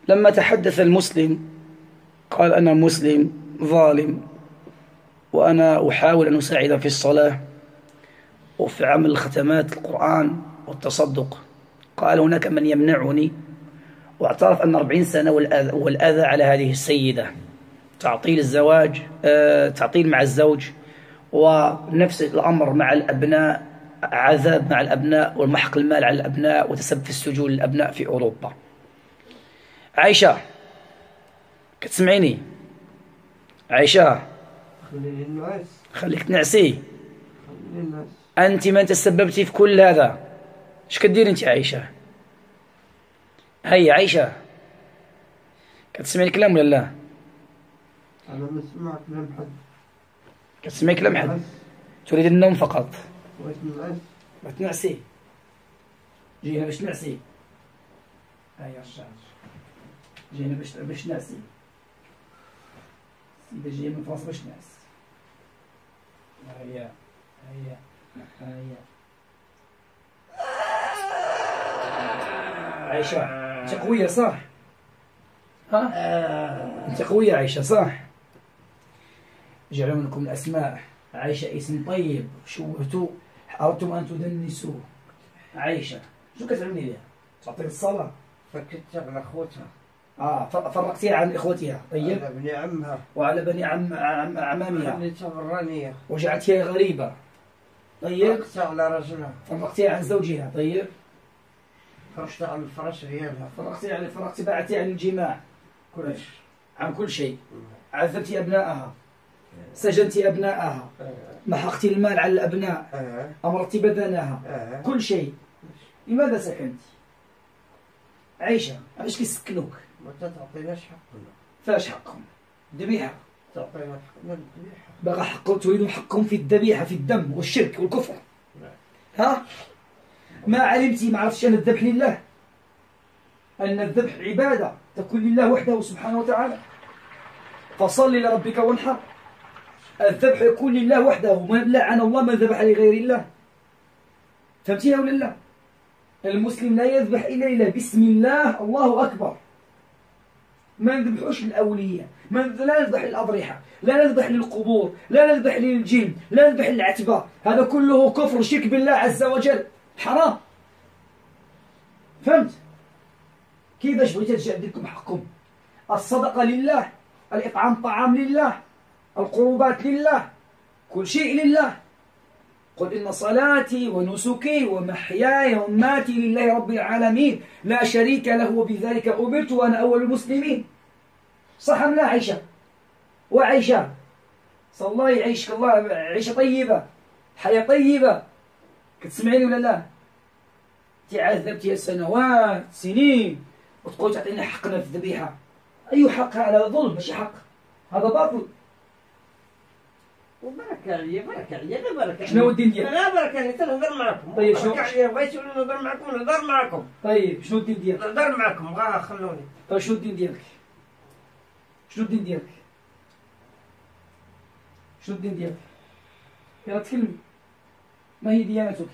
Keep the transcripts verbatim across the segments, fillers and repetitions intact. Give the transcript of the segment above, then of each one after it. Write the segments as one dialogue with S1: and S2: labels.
S1: لما تحدث المسلم قال أنا مسلم ظالم، وأنا أحاول أن أساعد في الصلاة وفي عمل ختمات القرآن والتصدق، قال هناك من يمنعني، واعترف أن أربعين سنة والأذى, والأذى على هذه السيدة، تعطيل الزواج، آه تعطيل مع الزوج، ونفس الأمر مع الأبناء، عذاب مع الأبناء والمحق المال على الأبناء وتسبب في السجون للأبناء في أوروبا. عائشة كتسمعيني؟ عائشة خليك تنعسي، أنت من تسببتي في كل هذا. ايش كدير أنت عائشة؟ هيا عائشة كتسمعي الكلام ولا لا؟
S2: أنا ما سمعت كلام حد.
S1: كتسمعي كلام حد؟ تريد النوم فقط.
S2: بغيت نعس.
S1: بغيت تنعسي؟ جينا باش تنعسي. هيا الشعر جينا باش باش نعسي. السيدة جاية من فرنسا باش نعس. هيا هيا هيا عائشة أنت قوية صح؟ ها؟ أنت قوية عائشة صح؟ جعلوا منكم الأسماء. عائشة اسم طيب، شوهتوا، أردتم أن تدنسوا. عائشة شو كتعملي ليها؟ تعطيك الصلاة؟
S2: فكرت على خوتها.
S1: آه فرقتيها عن إخوتها. طيب.
S2: على بني عمها.
S1: وعلى بني عم عم عمامها.
S2: خليتها برانية.
S1: وجعلتها غريبة. طيب.
S2: فرقتها على رجلها.
S1: فرقتيها عن زوجها. طيب.
S2: فرشتها على الفراش ديالها.
S1: فرقتي عن فرقتي بعدتي عن الجماع. كلش. عن كل شيء. عذبتي أبنائها. سجنتي أبنائها. محقتي المال على الأبناء. أمرتي بدنها. كل شيء. لماذا سكنت؟ عيشة علاش كيسكنوك؟
S2: ما تعطيناش حقنا.
S1: فاش حقهم؟ الذبيحة.
S2: تعطينا حقنا الذبيحة.
S1: باغا حق تريدون حقهم في الذبيحة، في الدم والشرك والكفر. ها؟ ما علمتي ما عرفتش أن الذبح لله، أن الذبح عبادة تكون لله وحده سبحانه وتعالى. فصل لربك وانحر. الذبح يكون لله وحده، ومن لعن الله من ذبح لغير الله. فهمتيها ولا لا؟ المسلم لا يذبح إلا لله، بسم الله الله أكبر. ما نذبحوش للأولياء، ما لا نذبح للأضرحة، لا نذبح للقبور، لا نذبح للجن، لا نذبح للعتبة. هذا كله كفر شرك بالله عز وجل، حرام. فهمت؟ كيفاش بغيت ترجع لكم حقكم؟ الصدقة لله، الإطعام طعام لله، القربات لله، كل شيء لله. قل إن صلاتي ونسكي ومحياي ومماتي لله رب العالمين لا شريك له وبذلك أمرت وأنا أول المسلمين. صح أم لا عيشة؟ وعيشة صلى الله يعيشك الله عيشة طيبة، حياة طيبة. كتسمعيني ولا لا؟ تعذبتي سنوات سنين وتقول تعطينا حقنا في الذبيحة. أي حق هذا؟ ظلم ماشي حق، هذا باطل.
S2: وبركة عليا بركة عليا لا بركة عليا.
S1: شنو الدين ديالك؟
S2: لا بركة عليا تنهضر معكم.
S1: طيب شنو؟
S2: بركة عليا بغيتو نهضر معكم نهضر معكم.
S1: طيب شنو الدين ديالك؟
S2: نهضر معكم غا خلوني.
S1: طيب شنو الدين ديالك؟ شنو الدين ديالك؟ شنو الدين ديالك؟ يلا تكلمي. ما هي ديانتك؟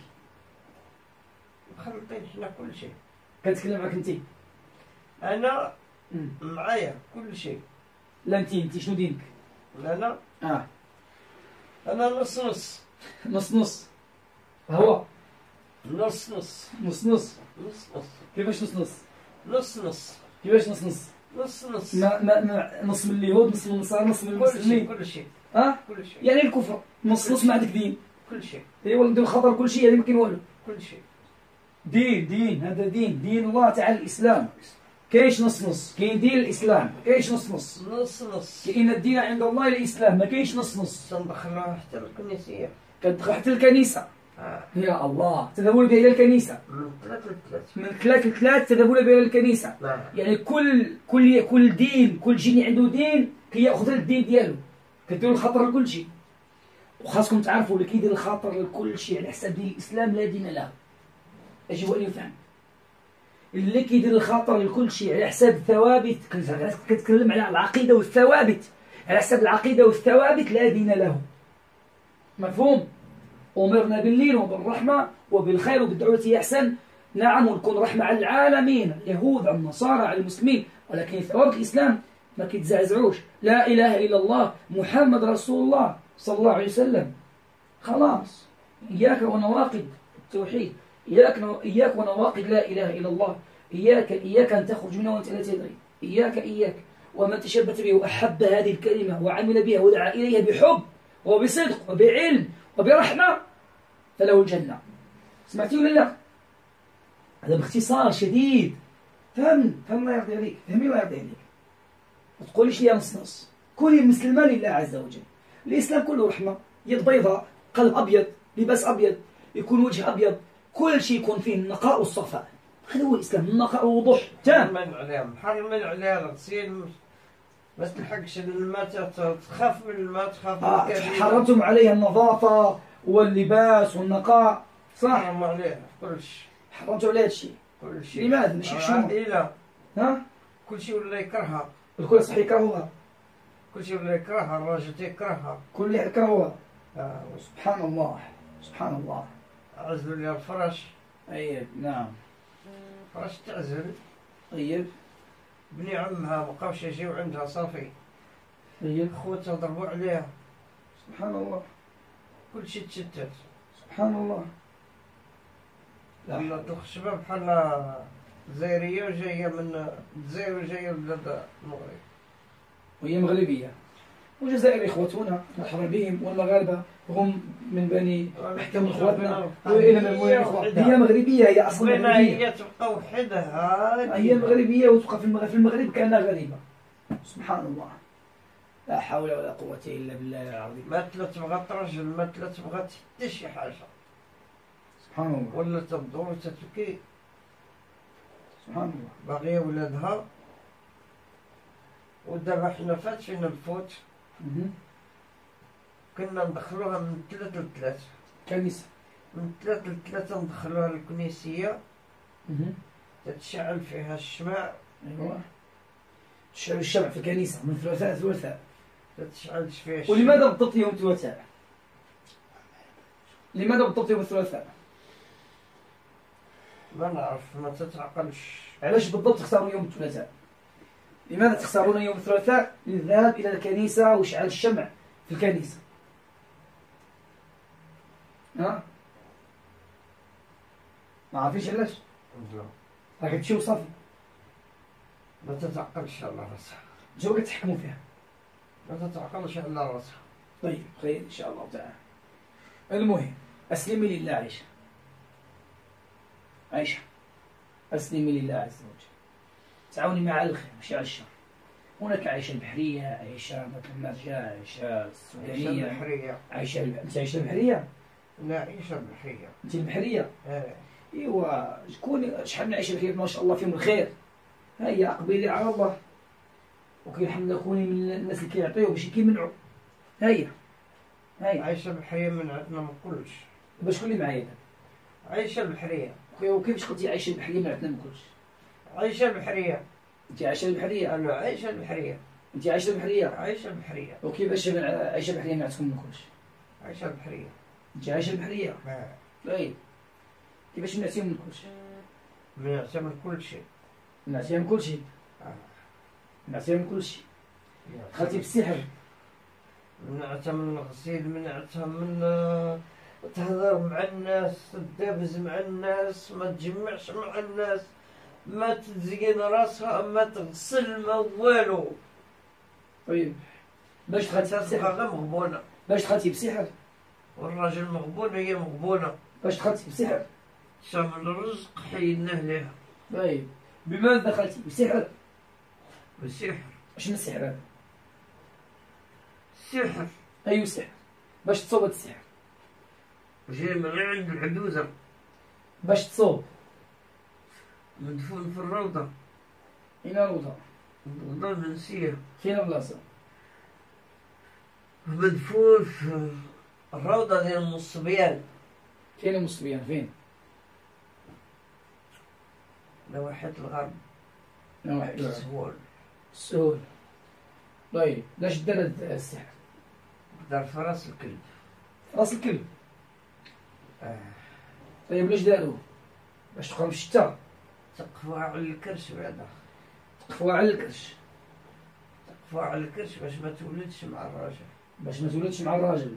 S2: مخلطين حنا كل شيء.
S1: كنتكلم معاك انت.
S2: أنا معايا كل شيء.
S1: لا انت انت شنو دينك؟
S2: أنا
S1: اه
S2: أنا نص نص.
S1: نص نص. هو
S2: نص نص.
S1: نص نص.
S2: نص نص.
S1: كيفاش نص نص؟
S2: نص نص.
S1: كيفاش نص نص؟
S2: نص نص.
S1: ما ما, ما نص من اليهود، نص من النصارى، نص من
S2: كل شيء
S1: المسلمين.
S2: كل شيء.
S1: اه
S2: كل شيء.
S1: يعني الكفر نص نص ما عندك دين.
S2: كل شيء.
S1: ايوا ندير الخطر كل شيء، يعني ما كاين والو.
S2: كل شيء.
S1: دين دين هذا دين دين الله تعالى الاسلام. كاينش نص نص، كاين دين الاسلام، كاينش نص نص.
S2: نص نص.
S1: كاين الدين عند الله الاسلام، ما كاينش نص نص.
S2: تندخلوها حتى الكنيسية.
S1: كتدخل حتى الكنيسه.
S2: آه.
S1: يا الله تذهبون بها الى الكنيسه.
S2: من ثلاث لثلاث.
S1: من ثلاث لثلاث تذهبون بها الى الكنيسه.
S2: نعم.
S1: يعني كل كل كل دين، كل جيل عنده دين كياخذ الدين ديالو. كديروا الخطر لكل شيء. وخاصكم تعرفوا اللي كيدير الخاطر لكل شيء على حساب دين الاسلام لا دين له. اجيبوا ان يفهم. اللي كيدير الخاطر لكل شيء على حساب الثوابت، كتكلم على العقيده والثوابت، على حساب العقيده والثوابت لا دين له. مفهوم؟ أمرنا باللين وبالرحمة وبالخير وبالدعوة أحسن نعم، ونكون رحمة على العالمين، اليهود على النصارى على المسلمين، ولكن ثوابت الإسلام ما كيتزعزعوش. لا إله إلا الله محمد رسول الله صلى الله عليه وسلم. خلاص، إياك ونواقض التوحيد، إياك إياك ونواقض لا إله إلا الله. إياك إياك أن تخرج منه وأنت لا تدري. إياك إياك ومن تشبت به وأحب هذه الكلمة وعمل بها ودعا إليها بحب وبصدق وبعلم وبرحمة فله الجنة. سمعتي ولا لا؟ هذا باختصار شديد. فهم فهم الله يرضي عليك، فهمي الله يرضي عليك. ما تقوليش لي نص نص، كوني مسلمة لله عز وجل. الإسلام كله رحمة، يد بيضاء، قلب أبيض، لباس أبيض، يكون وجه أبيض، كل شيء يكون فيه النقاء والصفاء. هذا هو الإسلام، النقاء والوضوح تام.
S2: من عليهم حرم من عليها الغسيل، ما تلحقش الماء، تخاف من الماء، تخاف من
S1: آه
S2: الكبيرة.
S1: حرمتم عليها النظافة واللباس والنقاء، صح؟
S2: حرم عليها كل شيء.
S1: حرمتم عليها هذا الشيء.
S2: كل شيء.
S1: لماذا؟ ماشي حشومة.
S2: عائلة.
S1: ها؟
S2: كل شيء ولا يكرهها.
S1: الكل صحيح يكرهوها.
S2: كل شيء ولا يكرهها، الراجل يكرهها.
S1: كل يكرهوها.
S2: آه.
S1: سبحان الله، سبحان الله.
S2: عزلوا لي الفرش.
S1: أي نعم.
S2: فرش تعزل.
S1: طيب.
S2: بني عمها ما بقاوش يجيو عندها صافي.
S1: طيب.
S2: خوتها ضربوا عليها.
S1: سبحان الله.
S2: كل شيء تشتت.
S1: سبحان الله.
S2: لما الخشبة بحال جزائرية وجاية من الجزائر وجاية من بلاد المغرب.
S1: وهي مغربية. والجزائر إخوتنا مرحبا بهم، والمغاربة هم من بني محكم إخوتنا وإلى من الإخوة. هي مغربية، هي أصلا
S2: بغينا
S1: مغربية.
S2: هي تبقى وحدها.
S1: هي مغربية وتبقى في المغرب, في المغرب كأنها غريبة. سبحان الله. لا حول ولا قوة إلا بالله العظيم.
S2: ما تلا تبغى ترجل، ما تلا تبغى حتى شي حاجة.
S1: سبحان الله.
S2: ولا تبدور وتتبكي.
S1: سبحان الله.
S2: باغية ولادها. ودابا حنا فات فينا الفوت.
S1: مهم.
S2: كنا ندخلوها من ثلاثة لثلاثة.
S1: كنيسة.
S2: من ثلاثة لثلاثة ندخلوها للكنيسية.
S1: مهم.
S2: تتشعل فيها الشمع.
S1: أيوة. تشعل الشمع في الكنيسة من ثلاثاء ثلاثاء.
S2: تتشعلش فيها الشمع.
S1: ولماذا بالضبط يوم الثلاثاء؟ لماذا بالضبط يوم الثلاثاء؟
S2: ما نعرف، ما تتعقلش.
S1: علاش بالضبط تختارون يوم الثلاثاء؟ لماذا تختارون يوم الثلاثاء للذهاب إلى الكنيسة وإشعال الشمع في الكنيسة؟ ها؟ ما عارفينش علاش؟
S2: لا.
S1: راك تمشيو صافي.
S2: ما تتعقلش على راسها.
S1: نتوما كتحكموا فيها.
S2: ما تتعقلش على راسها.
S1: طيب خير إن شاء الله تعالى. المهم أسلمي لله عائشة. عائشة أسلمي لله عز وجل، تعاوني مع الخير مش على الشر. هناك عائشة البحرية، عائشة مثل المرجع، عائشة السودانية،
S2: عيشة البحرية.
S1: عائشة الب... أنت عائشة البحرية؟
S2: لا، عيشة البحرية.
S1: أنت البحرية؟
S2: ايه.
S1: إيوا شكون شحال من عائشة البحرية ما شاء الله فيهم الخير. هيا أقبلي على الله، وكي الحمد لله كوني من الناس اللي كيعطيو باش كيمنعوا. هيا هيا
S2: عيشة البحرية من عندنا ما نقولش.
S1: باش كوني معايا دابا.
S2: عيشة البحرية.
S1: وكيفاش قلتي عائشة البحرية ما عندنا ما نقولش؟
S2: عيشة البحرية.
S1: أنت عائشة البحرية؟
S2: أنا عيشة البحرية.
S1: أنت عائشة البحرية؟
S2: عيشة البحرية.
S1: وكيفاش عائشة البحرية ما عندكم ما نقولش؟
S2: عيشة البحرية.
S1: أنت عائشة البحرية؟
S2: اه.
S1: طيب كيفاش منعتيهم من كل شيء؟
S2: منعتها من كل شيء.
S1: منعتيها من كل شيء؟
S2: آه.
S1: منعتيها من كل شيء. دخلتي بالسحر.
S2: منعتها من الغسيل، منعتها من آه، تهضر مع الناس، تدابز مع الناس، ما تجمعش مع الناس، ما تزين راسها، ما تغسل، ما والو.
S1: طيب باش دخلتي
S2: تبقى
S1: بالسحر؟
S2: غير مغبونة.
S1: باش دخلتي بالسحر؟
S2: والراجل مغبون هي مغبونة.
S1: باش دخلتي بالسحر؟
S2: شامل الرزق حيناه ليها.
S1: طيب بماذا دخلتي بالسحر؟
S2: بالسحر.
S1: شنو السحر هذا؟
S2: السحر
S1: أي سحر؟ باش تصوب هاد السحر؟
S2: جاي من عند العجوزة،
S1: باش تصوب
S2: مدفون في الروضة.
S1: أين الوضع؟
S2: الروضة المنسية.
S1: فين البلاصة؟
S2: مدفون في الروضة ديال الصبيان.
S1: كاين المصليان فين؟
S2: نواحي الغرب.
S1: نواحي
S2: السهول.
S1: السهول. طيب لاش دار هاد السحر؟
S2: دار في راس الكلب.
S1: راس الكلب.
S2: آه.
S1: طيب لاش داروه؟ باش تقراهم في الشتا
S2: تقفوها على الكرش بعدا،
S1: تقفوها على الكرش
S2: تقفوها على الكرش باش ما تولدش مع الراجل.
S1: باش ما تولدش مع الراجل.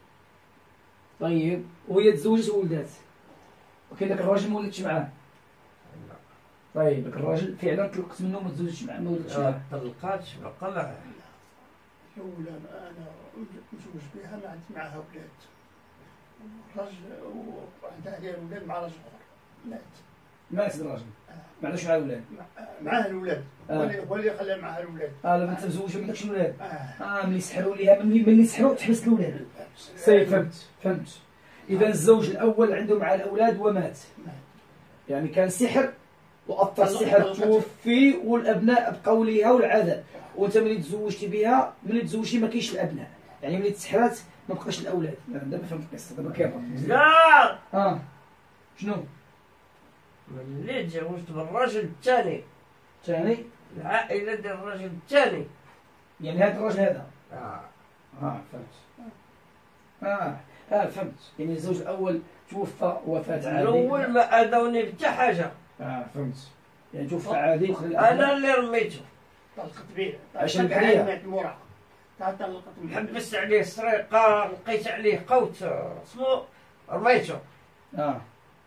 S1: طيب وهي تزوجت وولدات وكاين داك الراجل ما ولدش معاه.
S2: لا.
S1: طيب داك الراجل فعلا طلقت منه وما تزوجش معاه ما ولدش
S2: ما
S1: معاه.
S2: طلقاتش بقى معاه.
S3: الأولى أنا مزوج بها ما عندي معها ولاد، الراجل وعندها داير ولاد مع راجل آخر مات.
S1: مات الراجل ما عندوش معاه ولاد.
S3: معاه الولاد
S1: آه.
S3: هو اللي هو اللي خلى معاه الولاد.
S1: اه لما انت مزوجه ما عندكش ولاد.
S3: آه.
S1: اه ملي سحروا ليها ملي ملي سحروا تحبس الولاد. سي فهمت فهمت. اذا الزوج الاول عنده مع الاولاد ومات، يعني كان سحر واثر السحر توفي والابناء بقوا ليها والعذاب، وانت ملي تزوجتي بها ملي تزوجتي ما كاينش الابناء، يعني ملي تسحرات ما بقاش الاولاد. دابا فهمت القصه دابا كيف.
S2: لا
S1: اه شنو
S2: ملي تزوجت بالراجل الثاني،
S1: ثاني
S2: العائلة ديال الراجل الثاني.
S1: يعني هذا الراجل هذا
S2: آه.
S1: اه فهمت. اه اه فهمت، يعني الزوج الاول توفى وفاة عادي.
S2: الأول ما أذوني بتا حاجة.
S1: اه فهمت، يعني توفى عادي وخلي
S2: أنا
S1: الأبناء.
S2: اللي رميته.
S3: طلقت به
S1: عشان الحرية.
S3: مات موراها طلقت به.
S2: حبست عليه سرقة، لقيت عليه قوت اسمو رميته.
S1: اه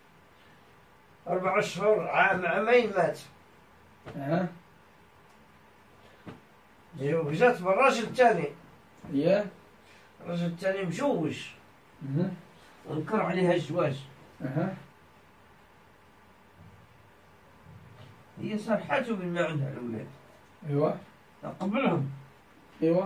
S2: أربع أشهر عام عامين مات.
S1: اه
S2: زوجات بالراجل الثاني،
S1: هي
S2: الراجل الثاني مجوج
S1: اها
S2: ونكر عليها الزواج.
S1: اها
S2: هي صرحته بما عندها الأولاد
S1: ايوا
S2: قبلهم،
S1: ايوا.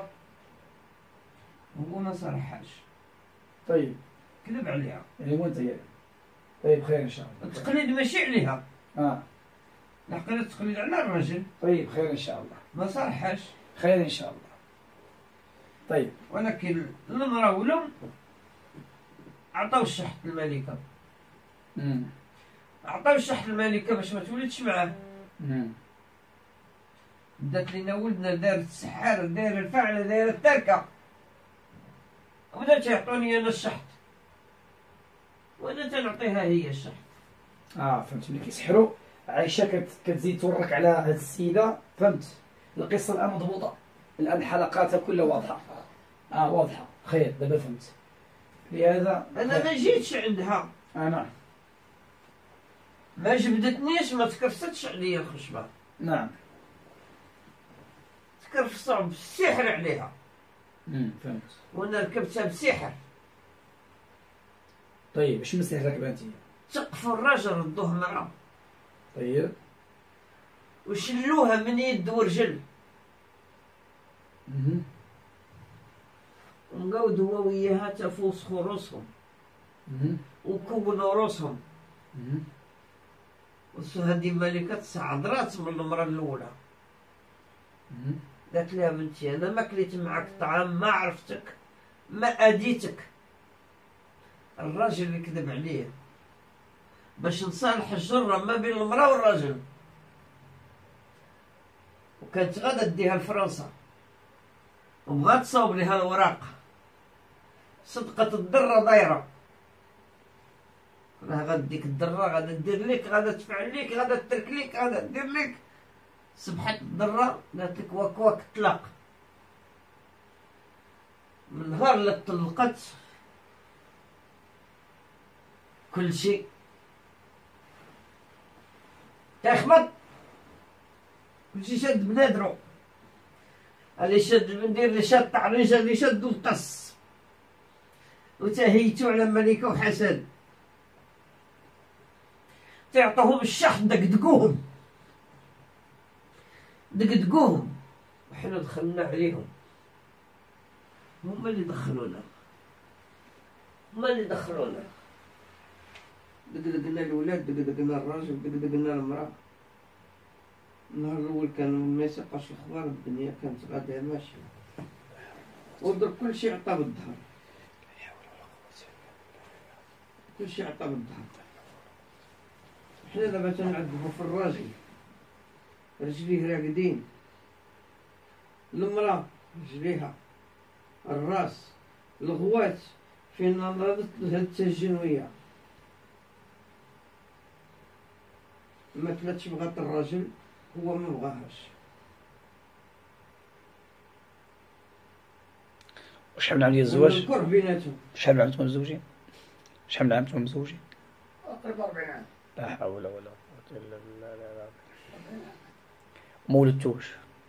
S2: هو ما صرحهاش،
S1: طيب
S2: كذب عليها.
S1: يعني وانت يعني طيب خير ان شاء الله.
S2: التقليد ماشي عليها،
S1: اه
S2: لحقنا التقليد على الرجل.
S1: طيب خير ان شاء الله.
S2: ما صرحهاش،
S1: خير ان شاء الله. طيب
S2: ولكن المرأة والأم عطاو الشحط الملكة،
S1: امم
S2: عطاو الشحط الملكة باش ما تولدش معاه.
S1: امم
S2: بدات لينا ولدنا دارت السحارة، داير الفعلة، داير التركة، وبدات يعطوني أنا الشحط وأنا تنعطيها هي الشحط.
S1: اه فهمت. ملي كيسحروا عايشه كت... كتزيد تورك على هاد السيده. فهمت القصه الان مضبوطه، الان حلقاتها كلها واضحه. اه واضحه. خير دابا فهمت. لهذا
S2: أنا ما جيتش عندها،
S1: آه نعم
S2: ما جبدتنيش، ما تكرفتش عليا الخشبة،
S1: نعم
S2: تكرفصوا بالسحر عليها،
S1: امم فهمت.
S2: وأنا ركبتها بسحر.
S1: طيب اش من سحر ركبها انت؟
S2: سقفوا الراجل ردوه مرة
S1: طيب
S2: وشلوها من يد ورجل
S1: اها
S2: ومقودوا هو وياها تفوسخوا روسهم
S1: اها
S2: وكونوا روسهم.
S1: اها
S2: هذه ملكة سعدرات من المرة الأولى.
S1: اها
S2: قالت لها بنتي أنا ما كليت معك طعام، ما عرفتك، ما أديتك. الراجل اللي كذب عليه باش نصالح الجرة ما بين المرأة والراجل، وكانت غادا تديها لفرنسا وبغات تصاوب لها الوراق، صدقت الدرة دايرة، راه غاديك الدرة غادا دير لك، غادا تفعل لك، غادا تترك لك، غادا دير لك. سبحت الدرة قالت لك واك واك طلاق. من نهار اللي طلقت كل شيء تخبط، كل شيء شد بنادرو، اللي شد ندير اللي شد تعريجه، اللي شد وقص، وتهيتو على ملكة وحسن، تعطوهم الشحط دقدقوهم دقدقوهم، وحنا دخلنا عليهم، هما اللي دخلونا، هما اللي دخلونا، دقدقنا الولاد، دقدقنا الراجل، دقدقنا المرأة. النهار الأول كان ما يسقاش الأخبار، الدنيا كانت غادية ماشية، ودرك كل شيء عطا بالظهر، كل شيء عطا بالظهر. حنا دابا تنعذبو في الراجل، رجليه راقدين، المرأة رجليها، الراس، الغوات فين نضربت لها التجنوية. ما تلاتش بغات الراجل هو ما بغاهاش.
S1: وشحال من عام ديال الزواج؟
S2: الكره بيناتهم.
S1: شحال من عام نتوما مزوجين؟ شحال من عام نتوما مزوجين؟
S3: تقريبا أربعين عام.
S1: لا حول ولا قوة إلا بالله. لا لا ما ولدتوش؟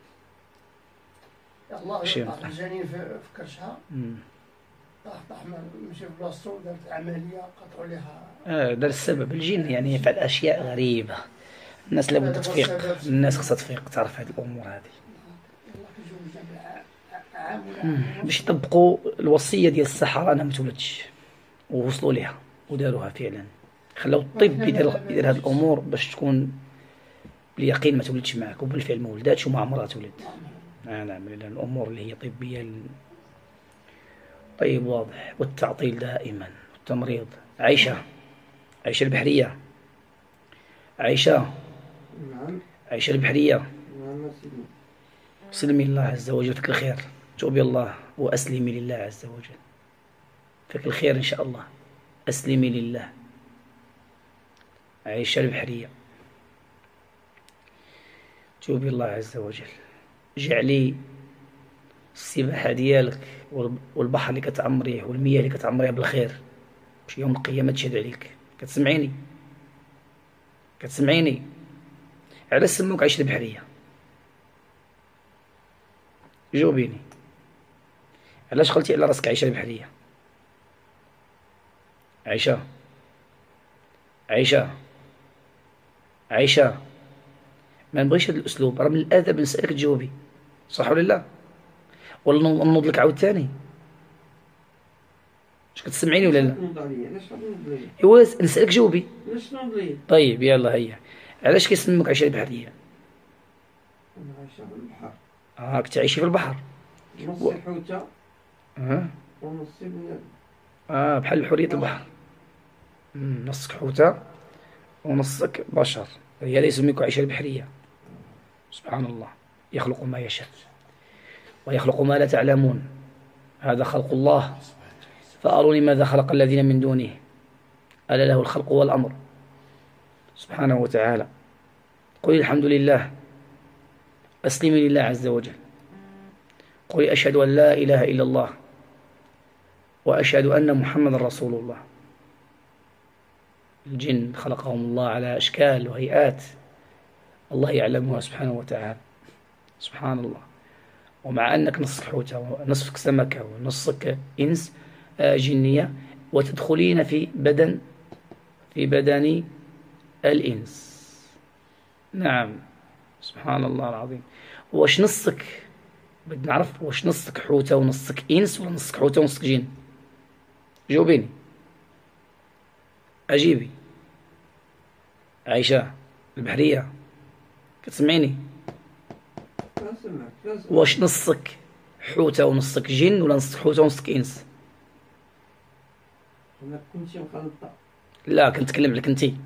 S3: يلاه
S1: شي
S3: طاح الجنين في في كرشها،
S1: امم
S3: طاح طاح مشى بلاصتو، دارت عملية قطعوا ليها.
S1: اه دار السبب الجن يعني يفعل أشياء غريبة. الناس لابد تفيق، الناس خصها تفيق تعرف هذه الأمور هذه.
S3: يلاه كيتزوجنا بالعام ولا
S1: مم.
S3: عام
S1: باش يطبقوا الوصية ديال السحرة أنا ما تولدش، ووصلوا ليها وداروها فعلا. خلاو الطب يدير يدير هذه الأمور باش تكون باليقين ما تولدش معك، وبالفعل ما ولداتش وما عمرها تولد. آه نعم، لأن الأمور اللي هي طبية ال... طيب واضح. والتعطيل دائما والتمريض. عيشة، عيشة البحرية، عيشة،
S2: نعم.
S1: عيشة البحرية.
S2: نعم سيدي.
S1: سلمي الله عز وجل، فيك الخير، توبي الله وأسلمي لله عز وجل، فيك الخير إن شاء الله. أسلمي لله. عيشة البحرية، توبي الله عز وجل. جعلي السباحة ديالك والبحر اللي كتعمريه والمياه اللي كتعمريها بالخير، باش يوم القيامة تشهد عليك. كتسمعيني؟ كتسمعيني؟ علاش سموك عيشة البحرية؟ جاوبيني، علاش قلتي على راسك عيشة البحرية؟ عيشة، عيشة، عيشة، ما نبغيش هذا الأسلوب، راه من الأدب نسألك تجاوبي، صح ولا لا؟ ولا نوض لك عاود ثاني؟ واش كتسمعيني ولا لا؟
S2: نوض عليا، علاش غنوض ليا؟
S1: ايوا نسألك جاوبي.
S2: علاش نوض ليا؟
S1: طيب يلا هيا، علاش كيسموك عيشة البحرية؟
S2: أنا عايشة في البحر.
S1: اه كنت عايشي في البحر.
S2: نصي حوتة
S1: اه
S2: ونصي بنادم.
S1: اه بحال حرية البحر. مم، نصك حوتة ونصك بشر، هي لا يسميك عيشة البحرية. سبحان الله، يخلق ما يشاء ويخلق ما لا تعلمون، هذا خلق الله، فأروني ماذا خلق الذين من دونه، ألا له الخلق والأمر سبحانه وتعالى. قولي الحمد لله، أسلمي لله عز وجل، قولي أشهد أن لا إله إلا الله وأشهد أن محمد رسول الله. الجن خلقهم الله على أشكال وهيئات الله يعلمها سبحانه وتعالى، سبحان الله. ومع أنك نصك حوتة ونصفك سمكة ونصك إنس جنية، وتدخلين في بدن في بدن الإنس. نعم سبحان الله العظيم. واش نصك بدنا نعرف واش نصك حوتة ونصك إنس ولا نصك حوتة ونصك جن؟ جاوبيني، أجيبي. عيشة البحرية كتسمعيني؟ واش نصك حوتة ونصك جن ولا نصك حوتة ونصك إنس؟
S2: أنا كنتي مخلطة.
S1: لا كنتكلم عليك انتي،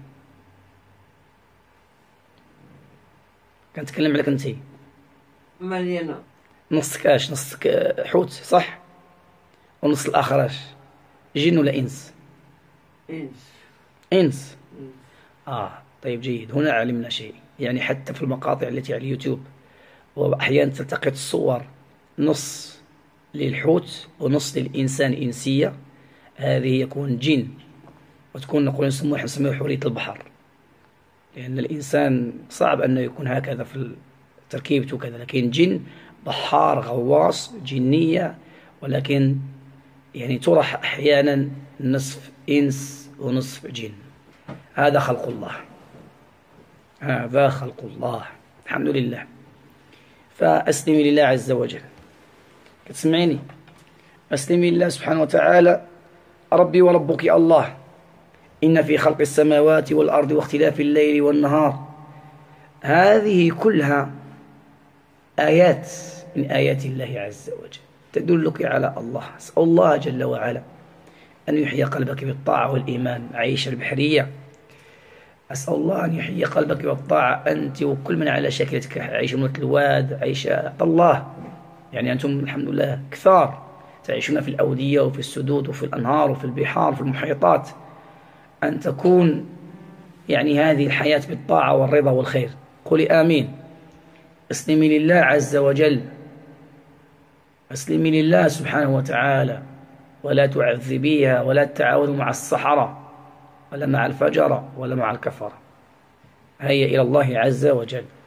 S1: كنتكلم عليك انتي.
S2: مليانة.
S1: نصك اش؟ نصك حوت صح؟ ونص الآخر اش؟ جن ولا إنس؟
S2: إنس.
S1: إنس. آه طيب جيد، هنا علمنا شيء. يعني حتى في المقاطع التي على اليوتيوب وأحيانا تلتقط الصور نص للحوت ونص للإنسان إنسية، هذه يكون جن، وتكون نقول نسموها نسموها حورية البحر، لأن الإنسان صعب أنه يكون هكذا في تركيبته كذا، لكن جن بحار غواص جنية، ولكن يعني طرح أحيانا نصف إنس ونصف جن. هذا خلق الله، هذا خلق الله، الحمد لله. فأسلمي لله عز وجل، كتسمعيني؟ أسلمي لله سبحانه وتعالى. ربي وربك الله، إن في خلق السماوات والأرض واختلاف الليل والنهار، هذه كلها آيات من آيات الله عز وجل تدلك على الله. أسأل الله جل وعلا أن يحيي قلبك بالطاعة والإيمان. عيشة البحرية، أسأل الله أن يحيي قلبك بالطاعة أنت وكل من على شكلتك. عيشة من الواد، عيشة الله، يعني أنتم الحمد لله كثار تعيشون في الأودية وفي السدود وفي الأنهار وفي البحار وفي المحيطات. أن تكون يعني هذه الحياة بالطاعة والرضا والخير. قولي آمين. اسلمي لله عز وجل، اسلمي لله سبحانه وتعالى، ولا تعذبيها ولا تتعاونوا مع السحرة ولا مع الفجرة ولا مع الكفرة. هيا إلى الله عز وجل.